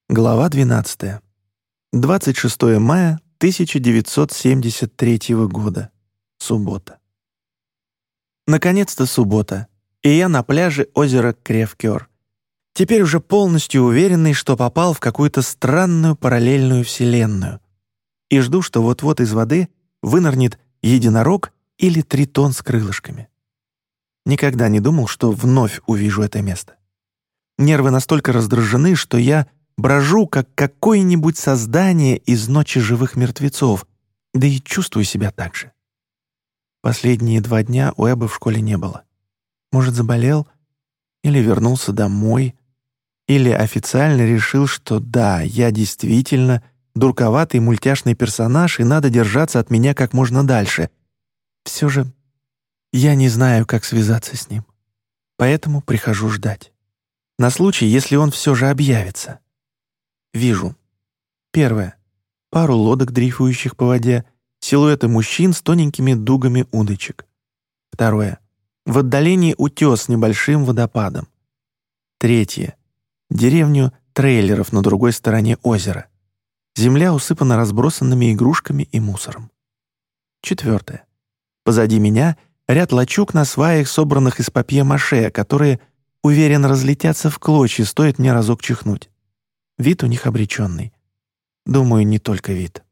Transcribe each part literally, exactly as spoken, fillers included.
Глава двенадцатая. двадцать шестое мая тысяча девятьсот семьдесят третьего года. Суббота. Наконец-то суббота, и я на пляже озера Кревкёр. Теперь уже полностью уверенный, что попал в какую-то странную параллельную вселенную. И жду, что вот-вот из воды вынырнет единорог или тритон с крылышками. Никогда не думал, что вновь увижу это место. Нервы настолько раздражены, что я брожу, как какое-нибудь создание из ночи живых мертвецов, да и чувствую себя так же. Последние два дня Уэба в школе не было. Может, заболел? Или вернулся домой? Или официально решил, что да, я действительно дурковатый мультяшный персонаж, и надо держаться от меня как можно дальше. Все же я не знаю, как связаться с ним. Поэтому прихожу ждать. На случай, если он все же объявится. Вижу. Первое. Пару лодок, дрейфующих по воде, силуэты мужчин с тоненькими дугами удочек. Второе. В отдалении утес с небольшим водопадом. Третье. Деревню трейлеров на другой стороне озера. Земля усыпана разбросанными игрушками и мусором. Четвертое. Позади меня ряд лачуг на сваях, собранных из папье-маше, которые, уверен, разлетятся в клочья, стоит мне разок чихнуть. Вид у них обреченный. Думаю, не только вид.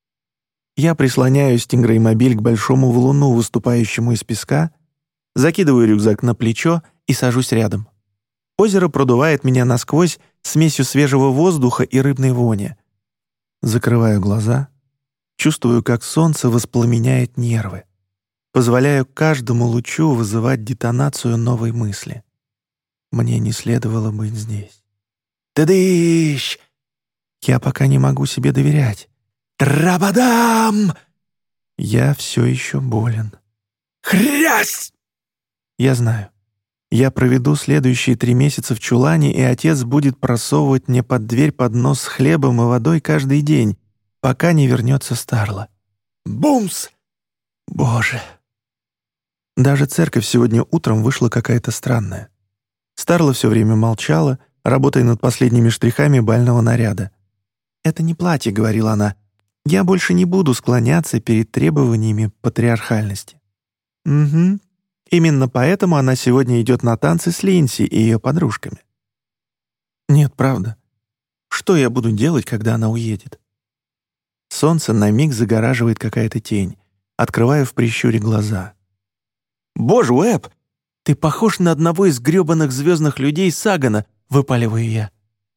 Я прислоняю стингрей-мобиль к большому валуну, выступающему из песка, закидываю рюкзак на плечо и сажусь рядом. Озеро продувает меня насквозь смесью свежего воздуха и рыбной вони. Закрываю глаза, чувствую, как солнце воспламеняет нервы. Позволяю каждому лучу вызывать детонацию новой мысли. Мне не следовало быть здесь. «Тадыщ!» Я пока не могу себе доверять. «Трабадам!» Я все еще болен. «Хрясь!» Я знаю. Я проведу следующие три месяца в чулане, и отец будет просовывать мне под дверь поднос с хлебом и водой каждый день, пока не вернется Старла. Бумс! Боже! Даже церковь сегодня утром вышла какая-то странная. Старла все время молчала, работая над последними штрихами бального наряда. «Это не платье», — говорила она. «Я больше не буду склоняться перед требованиями патриархальности». «Угу. Именно поэтому она сегодня идет на танцы с Линси и ее подружками». «Нет, правда. Что я буду делать, когда она уедет?» Солнце на миг загораживает какая-то тень. Открываю в прищуре глаза. «Боже, Уэб! Ты похож на одного из грёбаных звездных людей Сагана», — выпаливаю я.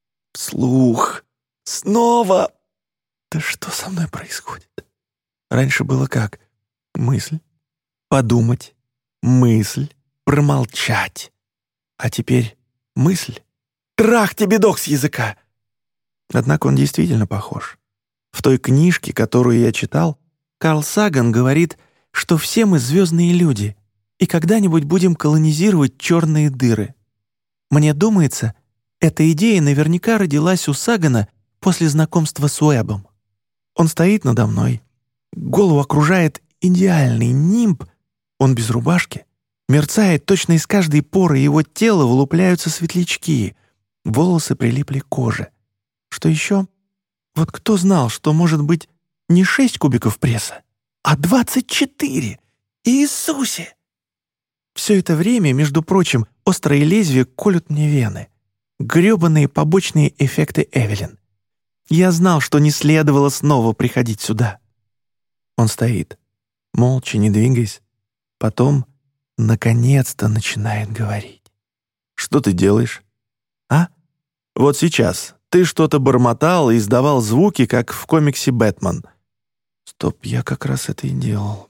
Вслух. Снова. Да что со мной происходит? Раньше было как? Мысль. Подумать. Мысль. Промолчать. А теперь мысль. Трах тебе дох с языка! Однако он действительно похож. В той книжке, которую я читал, Карл Саган говорит, что все мы звездные люди, и когда-нибудь будем колонизировать черные дыры. Мне думается, эта идея наверняка родилась у Сагана после знакомства с Уэбом. Он стоит надо мной, голову окружает идеальный нимб, он без рубашки, мерцает точно из каждой поры его тела вылупляются светлячки, волосы прилипли к коже. Что еще? Вот кто знал, что может быть не шесть кубиков пресса, а двадцать четыре? Иисусе! Все это время, между прочим, острые лезвия колют мне вены. Грёбаные побочные эффекты Эвелин. Я знал, что не следовало снова приходить сюда. Он стоит, молча, не двигаясь. Потом, наконец-то, начинает говорить. «Что ты делаешь?» «А? Вот сейчас. Ты что-то бормотал и издавал звуки, как в комиксе «Бэтмен». Стоп, я как раз это и делал.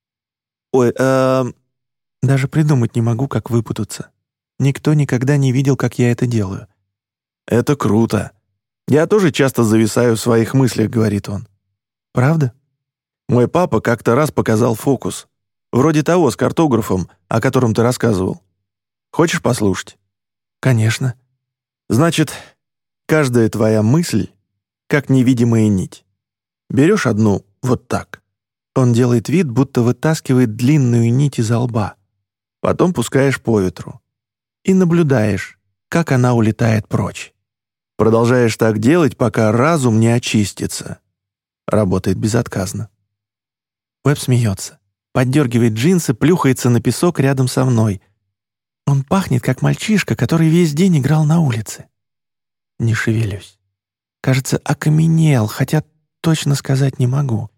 Ой, эм... Даже придумать не могу, как выпутаться. Никто никогда не видел, как я это делаю. «Это круто. Я тоже часто зависаю в своих мыслях», — говорит он. «Правда?» «Мой папа как-то раз показал фокус. Вроде того, с картографом, о котором ты рассказывал. Хочешь послушать?» «Конечно». «Значит, каждая твоя мысль — как невидимая нить. Берешь одну вот так». Он делает вид, будто вытаскивает длинную нить изо лба. Потом пускаешь по ветру. И наблюдаешь, как она улетает прочь. Продолжаешь так делать, пока разум не очистится. Работает безотказно. Уэбб смеется, поддергивает джинсы, плюхается на песок рядом со мной. Он пахнет, как мальчишка, который весь день играл на улице. Не шевелюсь. Кажется, окаменел, хотя точно сказать не могу.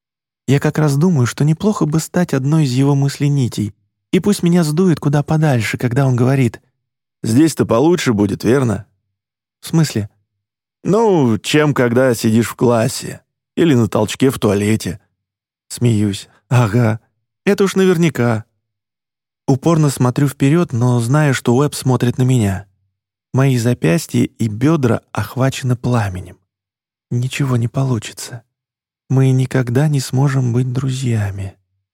Я как раз думаю, что неплохо бы стать одной из его мысленитей, и пусть меня сдует куда подальше, когда он говорит: «Здесь-то получше будет, верно?» «В смысле?» «Ну, чем когда сидишь в классе или на толчке в туалете». Смеюсь. «Ага, это уж наверняка». Упорно смотрю вперед, но знаю, что Уэбб смотрит на меня. Мои запястья и бедра охвачены пламенем. Ничего не получится. Мы никогда не сможем быть друзьями.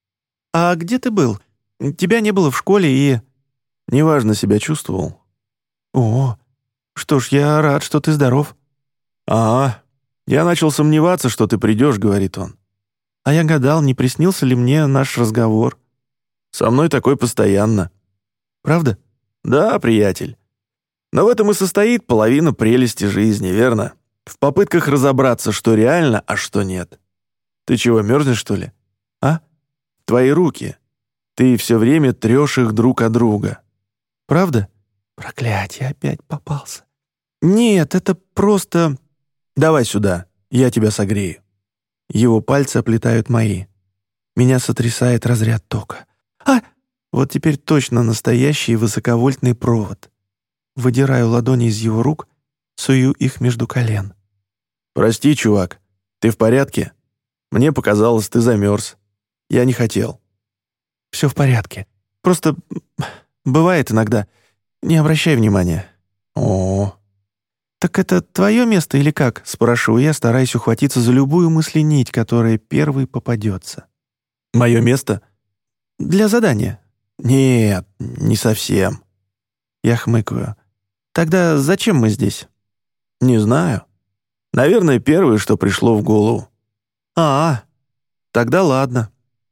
«А где ты был? Тебя не было в школе и...» «Неважно себя чувствовал». «О, что ж, я рад, что ты здоров». «Ага, я начал сомневаться, что ты придешь», — говорит он. А я гадал, не приснился ли мне наш разговор. «Со мной такой постоянно». «Правда?» «Да, приятель. Но в этом и состоит половина прелести жизни, верно? В попытках разобраться, что реально, а что нет. Ты чего, мерзнешь, что ли? А? Твои руки. Ты все время трешь их друг от друга». «Правда?» «Проклятье, опять попался». «Нет, это просто...» «Давай сюда, я тебя согрею». Его пальцы оплетают мои. Меня сотрясает разряд тока. «А!» Вот теперь точно настоящий высоковольтный провод. Выдираю ладони из его рук, сую их между колен. «Прости, чувак, ты в порядке? Мне показалось, ты замерз. Я не хотел». «Все в порядке. Просто бывает иногда. Не обращай внимания». «О, так это твое место или как?» — спрашиваю я, стараясь ухватиться за любую мысленить, которая первой попадется. «Мое место?» «Для задания». «Нет, не совсем». Я хмыкаю. «Тогда зачем мы здесь?» «Не знаю. Наверное, первое, что пришло в голову». «А, тогда ладно».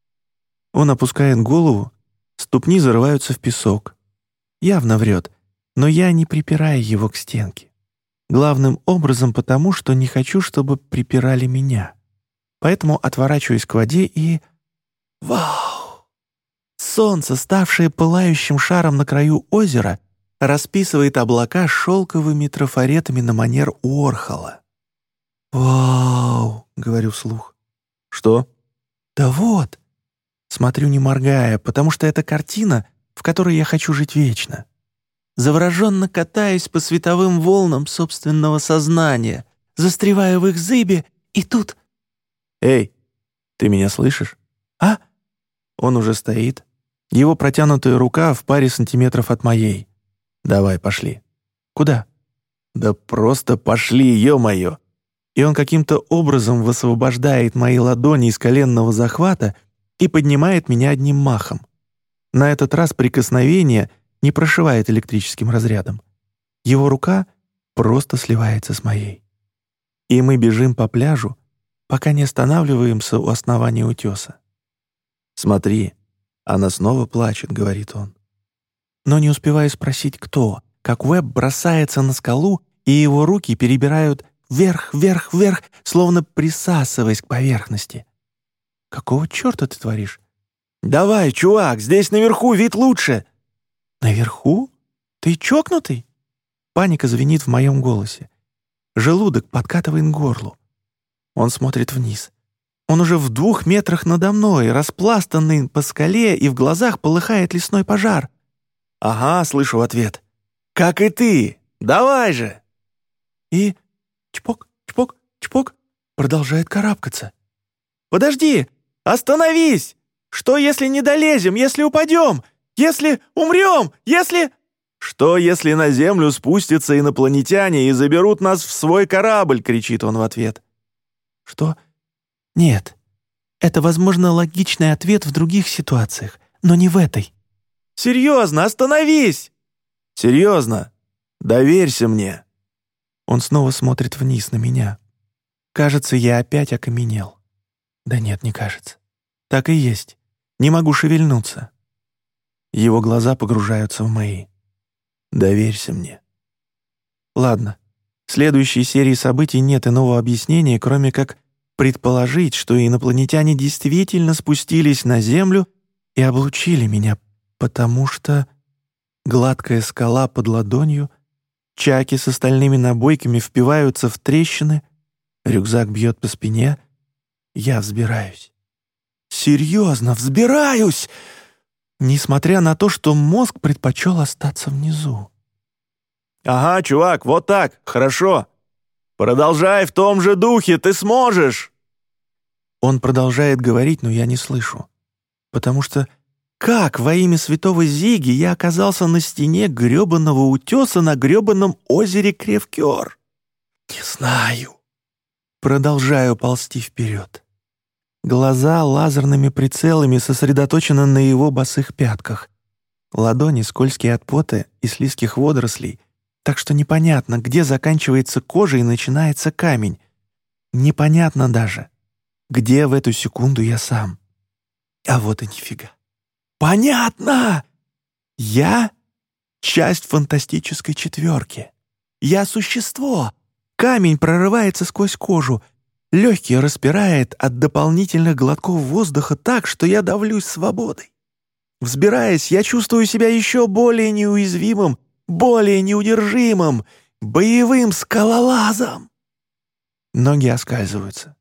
Он опускает голову, ступни зарываются в песок. Явно врет, но я не припираю его к стенке. Главным образом потому, что не хочу, чтобы припирали меня. Поэтому отворачиваюсь к воде и... Вау! Солнце, ставшее пылающим шаром на краю озера, расписывает облака шелковыми трафаретами на манер Уорхола. «Вау!» — говорю вслух. «Что?» «Да вот!» Смотрю, не моргая, потому что это картина, в которой я хочу жить вечно. Завороженно катаюсь по световым волнам собственного сознания, застреваю в их зыбе, и тут... «Эй, ты меня слышишь?» «А?» Он уже стоит. Его протянутая рука в паре сантиметров от моей. «Давай, пошли». «Куда?» «Да просто пошли, ё-моё!» И он каким-то образом высвобождает мои ладони из коленного захвата и поднимает меня одним махом. На этот раз прикосновение не прошивает электрическим разрядом. Его рука просто сливается с моей. И мы бежим по пляжу, пока не останавливаемся у основания утеса. «Смотри, она снова плачет», — говорит он. Но не успеваю спросить, кто, как Уэбб бросается на скалу, и его руки перебирают вверх, вверх, вверх, словно присасываясь к поверхности. «Какого черта ты творишь?» «Давай, чувак, здесь наверху вид лучше!» «Наверху? Ты чокнутый?» Паника звенит в моем голосе. Желудок подкатывает к горлу. Он смотрит вниз. Он уже в двух метрах надо мной, распластанный по скале, и в глазах полыхает лесной пожар. «Ага», — слышу в ответ. «Как и ты! Давай же!» И чпок, чпок, чпок продолжает карабкаться. «Подожди! Остановись! Что, если не долезем, если упадем? Если умрем? Если...» «Что, если на Землю спустятся инопланетяне и заберут нас в свой корабль?» — кричит он в ответ. «Что? Нет. Это, возможно, логичный ответ в других ситуациях, но не в этой». «Серьезно, остановись!» «Серьезно, доверься мне». Он снова смотрит вниз на меня. Кажется, я опять окаменел. Да нет, не кажется. Так и есть. Не могу шевельнуться. Его глаза погружаются в мои. «Доверься мне». «Ладно, В следующей серии событий нет иного объяснения, кроме как предположить, что инопланетяне действительно спустились на Землю и облучили меня, потому что гладкая скала под ладонью, чаки с остальными набойками впиваются в трещины, рюкзак бьет по спине, я взбираюсь. Серьезно, взбираюсь! Несмотря на то, что мозг предпочел остаться внизу. «Ага, чувак, вот так, хорошо. Продолжай в том же духе, ты сможешь!» Он продолжает говорить, но я не слышу. Потому что как во имя святого Зиги я оказался на стене грёбаного утеса на грёбаном озере Кревкёр? Не знаю. Продолжаю ползти вперед. Глаза лазерными прицелами сосредоточены на его босых пятках. Ладони скользкие от пота и слизких водорослей, так что непонятно, где заканчивается кожа и начинается камень. Непонятно даже, где в эту секунду я сам. А вот и нифига. Понятно! Я — часть фантастической четверки. Я — существо. Камень прорывается сквозь кожу. Легкие распирает от дополнительных глотков воздуха так, что я давлюсь свободой. Взбираясь, я чувствую себя еще более неуязвимым, более неудержимым, боевым скалолазом. Ноги оскальзываются.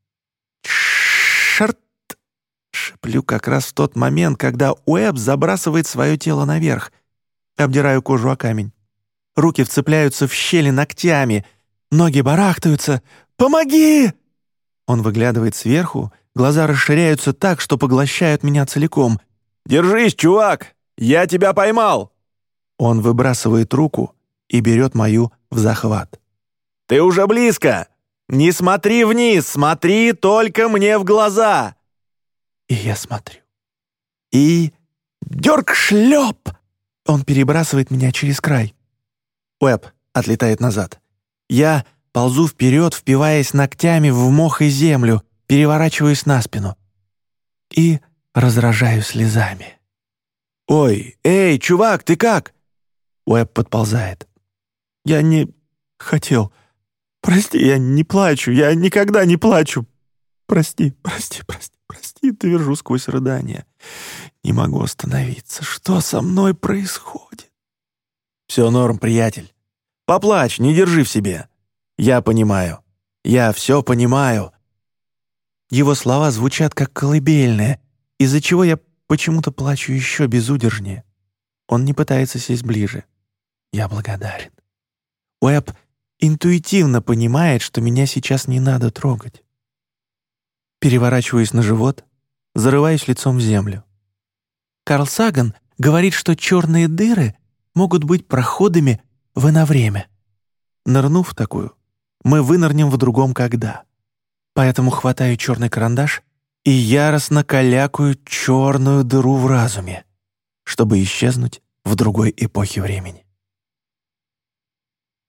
Черт! Шеплю как раз в тот момент, когда Уэбб забрасывает свое тело наверх. Обдираю кожу о камень. Руки вцепляются в щели ногтями. Ноги барахтаются. «Помоги!» Он выглядывает сверху, глаза расширяются так, что поглощают меня целиком. «Держись, чувак! Я тебя поймал!» Он выбрасывает руку и берет мою в захват. «Ты уже близко! Не смотри вниз, смотри только мне в глаза!» И я смотрю. И... дёрг-шлёп! Он перебрасывает меня через край. Уэбб отлетает назад. Я ползу вперед, впиваясь ногтями в мох и землю, переворачиваюсь на спину. И разражаю слезами. «Ой, эй, чувак, ты как?» Уэбб подползает. «Я не хотел. Прости, я не плачу. Я никогда не плачу. Прости, прости, прости, прости». Твержу сквозь рыдания. Не могу остановиться. Что со мной происходит? «Все норм, приятель. Поплачь, не держи в себе. Я понимаю. Я все понимаю». Его слова звучат как колыбельные, из-за чего я почему-то плачу еще безудержнее. Он не пытается сесть ближе. Я благодарен. Уэбб интуитивно понимает, что меня сейчас не надо трогать. Переворачиваюсь на живот, зарываюсь лицом в землю. Карл Саган говорит, что черные дыры могут быть проходами в иновремя. Нырнув в такую, мы вынырнем в другом когда. Поэтому хватаю черный карандаш и яростно калякаю черную дыру в разуме, чтобы исчезнуть в другой эпохе времени.